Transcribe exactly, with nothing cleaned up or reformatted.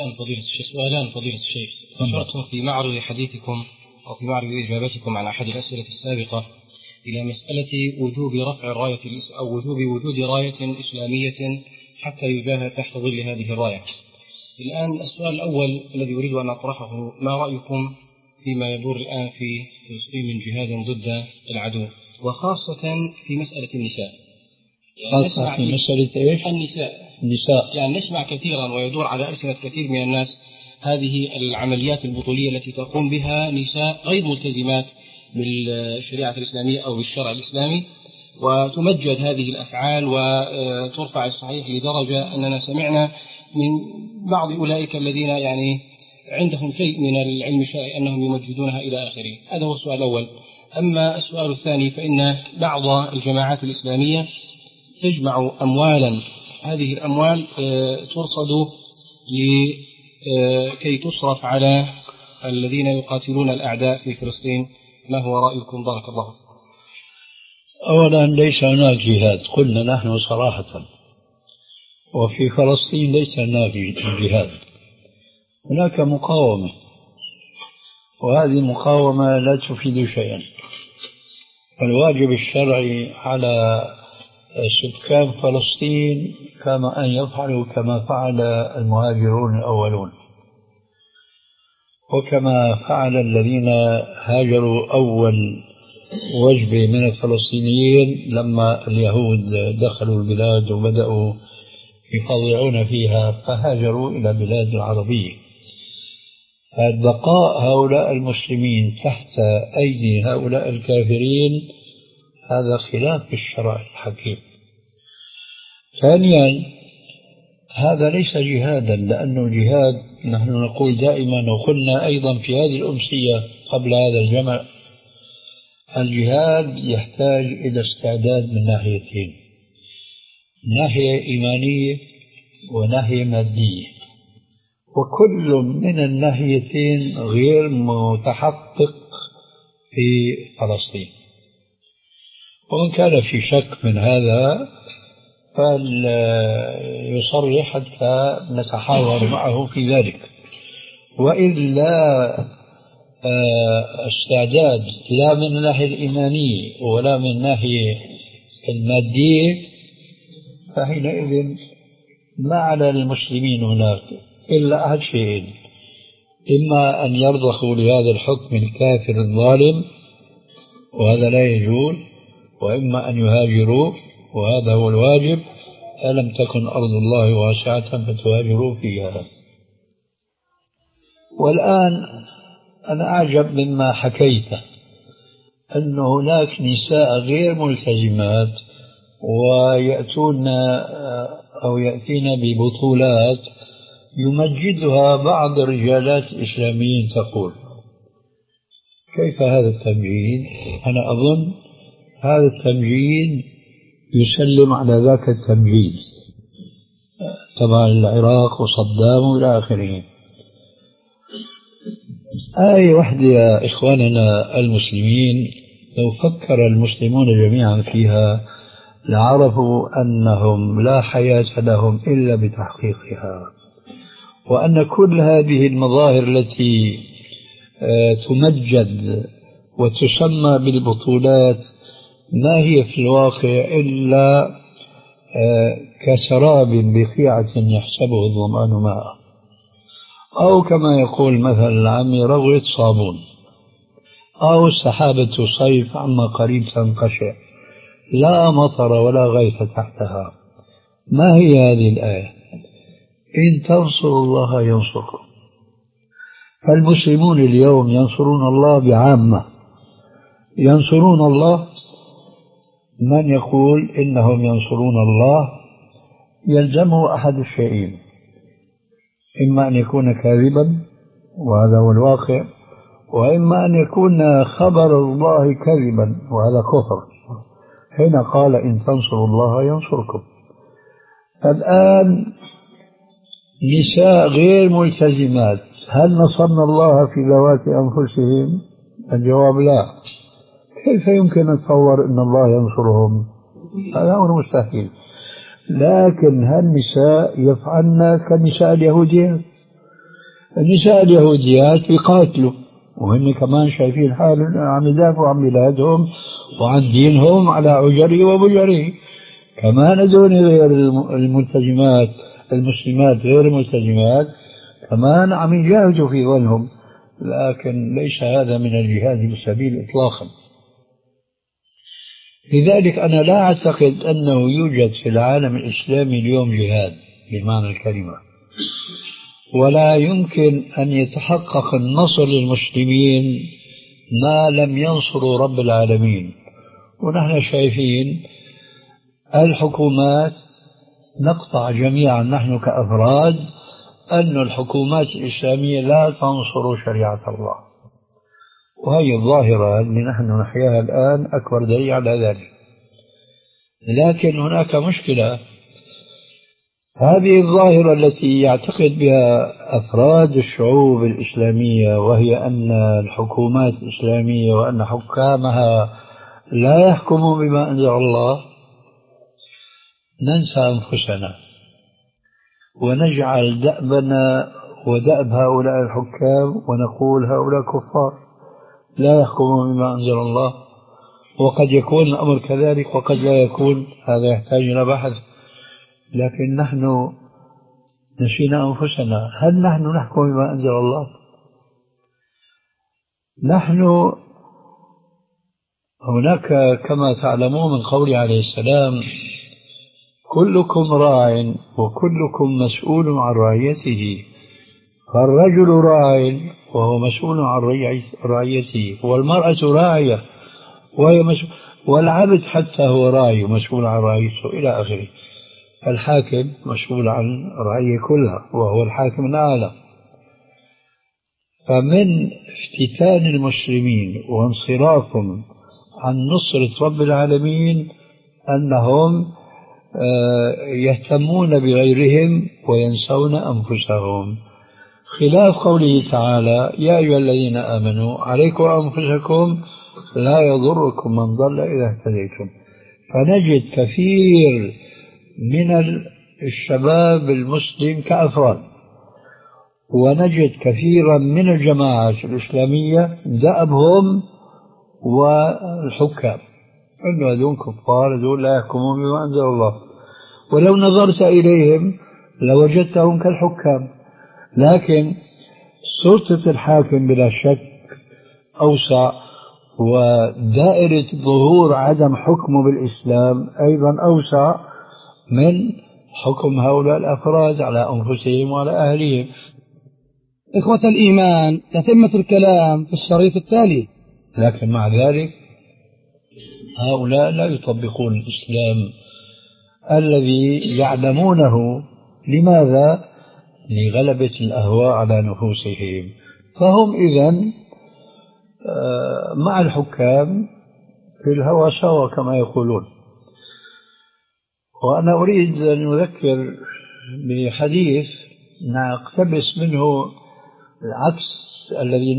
الآن فضيلة الشيخ سؤالان فضيلة الشيخ. أشرتم في معرض حديثكم أو في معرض إجابتكم عن أحد الأسئلة السابقة إلى مسألة وجوب رفع الراية أو وجوب وجود راية إسلامية حتى يجاهد تحت ظل هذه الراية. الآن السؤال الأول الذي أريد أن أطرحه: ما رأيكم فيما يدور الآن في فلسطين من جهاد ضد العدو، وخاصة في مسألة النساء؟ يعني خاصة في مسألة إيش؟ النساء. النساء. يعني نسمع كثيرا ويدور على ألسنة كثير من الناس هذه العمليات البطولية التي تقوم بها نساء غير ملتزمات بالشريعة الإسلامية أو بالشرع الإسلامي، وتمجد هذه الأفعال وترفع الصحيح لدرجة أننا سمعنا من بعض أولئك الذين يعني عندهم شيء من العلم الشرعي أنهم يمجدونها إلى آخره. هذا هو السؤال الأول. أما السؤال الثاني، فإن بعض الجماعات الإسلامية تجمع أموالا، هذه الأموال ترصد لكي تصرف على الذين يقاتلون الأعداء في فلسطين. ما هو رأيكم؟ بارك الله فيكم. أولا، ليس هناك جهاد، قلنا نحن صراحة، وفي فلسطين ليس هناك جهاد، هناك مقاومة، وهذه المقاومة لا تفيد شيئا. الواجب الشرعي على سكان فلسطين كما أن يفعلوا كما فعل المهاجرون الأولون، وكما فعل الذين هاجروا أول وجبة من الفلسطينيين لما اليهود دخلوا البلاد وبدأوا يفضعون فيها فهاجروا إلى بلاد العربية. بقاء هؤلاء المسلمين تحت أيدي هؤلاء الكافرين هذا خلاف الشرع الحكيم. ثانيا، هذا ليس جهادا، لأنه الجهاد نحن نقول دائما، وقلنا أيضا في هذه الأمسية قبل هذا الجمع، الجهاد يحتاج إلى استعداد من ناحيتين: ناحية إيمانية وناحية مادية، وكل من الناحيتين غير متحقق في فلسطين. ومن كان في شك من هذا فليصرح حتى نتحاور معه في ذلك، وإلا استعداد لا من الناحية الإيمانية ولا من الناحية المادية، فحينئذ ما على المسلمين هناك إلا أحد شيئين: إما أن يرضخوا لهذا الحكم الكافر الظالم وهذا لا يجوز، وإما أن يهاجروا وهذا هو الواجب. ألم تكن أرض الله واسعة فتهاجروا فيها. والآن أنا أعجب مما حكيته، أن هناك نساء غير ملتزمات ويأتون أو يأتين ببطولات يمجدها بعض الرجالات الإسلاميين. تقول كيف هذا التمجيد؟ أنا أظن هذا التمجيد يسلم على ذاك التمجيد تبع العراق وصدام وإلى آخره. آية واحدة يا إخواننا المسلمين لو فكر المسلمون جميعا فيها لعرفوا أنهم لا حياة لهم إلا بتحقيقها، وأن كل هذه المظاهر التي تمجد وتسمى بالبطولات ما هي في الواقع إلا كسراب بقيعة يحسبه الظمآن ماء، أو كما يقول مثل العامي رغوة صابون، أو سحابة صيف عما قريب تنقشع لا مطر ولا غيث تحتها. ما هي هذه الآية؟ إن تنصروا الله ينصركم. فالمسلمون اليوم ينصرون الله بعامة، ينصرون الله. من يقول إنهم ينصرون الله يلزمه أحد الشيئين: إما أن يكون كاذبا وهذا هو الواقع، وإما أن يكون خبر الله كذبا وهذا كفر. هنا قال إن تنصروا الله ينصركم. الآن نساء غير ملتزمات، هل نصرنا الله في ذوات أنفسهم؟ الجواب لا. كيف يمكن أن نتصور أن الله ينصرهم؟ هذا أمر مستحيل. لكن هالنساء يفعلن كنساء اليهوديات، النساء اليهوديات بيقاتلوا وهم كمان شايفين حالهم عم يدافعوا عن بلادهم وعن دينهم على عجري وبجري. كمان هذول غير الملتزمات المسلمات غير الملتزمات كمان عم يجاهدوا في ظنهم، لكن ليس هذا من الجهاد بالسبيل إطلاقا. لذلك أنا لا أعتقد أنه يوجد في العالم الإسلامي اليوم جهاد بمعنى الكلمة، ولا يمكن أن يتحقق النصر للمسلمين ما لم ينصروا رب العالمين. ونحن شايفين الحكومات نقطع جميعا نحن كأفراد أن الحكومات الإسلامية لا تنصر شريعة الله، وهي الظاهرة اللي نحن نحياها الآن أكبر دليل على ذلك. لكن هناك مشكلة، هذه الظاهرة التي يعتقد بها أفراد الشعوب الإسلامية وهي أن الحكومات الإسلامية وأن حكامها لا يحكمون بما أنزل الله، ننسى أنفسنا ونجعل دأبنا ودأب هؤلاء الحكام ونقول هؤلاء كفار لا يحكمون بما أنزل الله. وقد يكون الأمر كذلك وقد لا يكون، هذا يحتاج إلى بحث. لكن نحن نسينا أنفسنا، هل نحن نحكم بما أنزل الله؟ نحن هناك كما تعلمون من قوله عليه السلام: كلكم راع وكلكم مسؤول عن رعيته، فالرجل راع وهو مسؤول عن رعيته، والمرأة راعية وهي مسؤول، والعبد حتى هو راعي ومسؤول عن رعيته إلى آخره. الحاكم مسؤول عن الرعية كلها وهو الحاكم الأعلى. فمن افتتان المسلمين وانصرافهم عن نصرة رب العالمين أنهم يهتمون بغيرهم وينسون أنفسهم، خلاف قوله تعالى: يا أيها الذين آمنوا عليكم أنفسكم لا يضركم من ضل إذا اهتديتم. فنجد كثير من الشباب المسلم كأفراد، ونجد كثيرا من الجماعات الإسلامية دأبهم والحكام أنه هذول كفار، هذول لا يحكمون بما أنزل الله. ولو نظرت إليهم لوجدتهم كالحكام، لكن سلطة الحاكم بلا شك أوسع، ودائرة ظهور عدم حكمه بالإسلام أيضا أوسع من حكم هؤلاء الأفراد على أنفسهم وعلى أهلهم. إخوة الإيمان، تتمة الكلام في الشريط التالي. لكن مع ذلك هؤلاء لا يطبقون الإسلام الذي يعلمونه. لماذا؟ لغلبة الأهواء على نفوسهم. فهم إذن مع الحكام في الهوى سوا كما يقولون. وأنا أريد أن أذكر بحديث نقتبس منه العكس الذي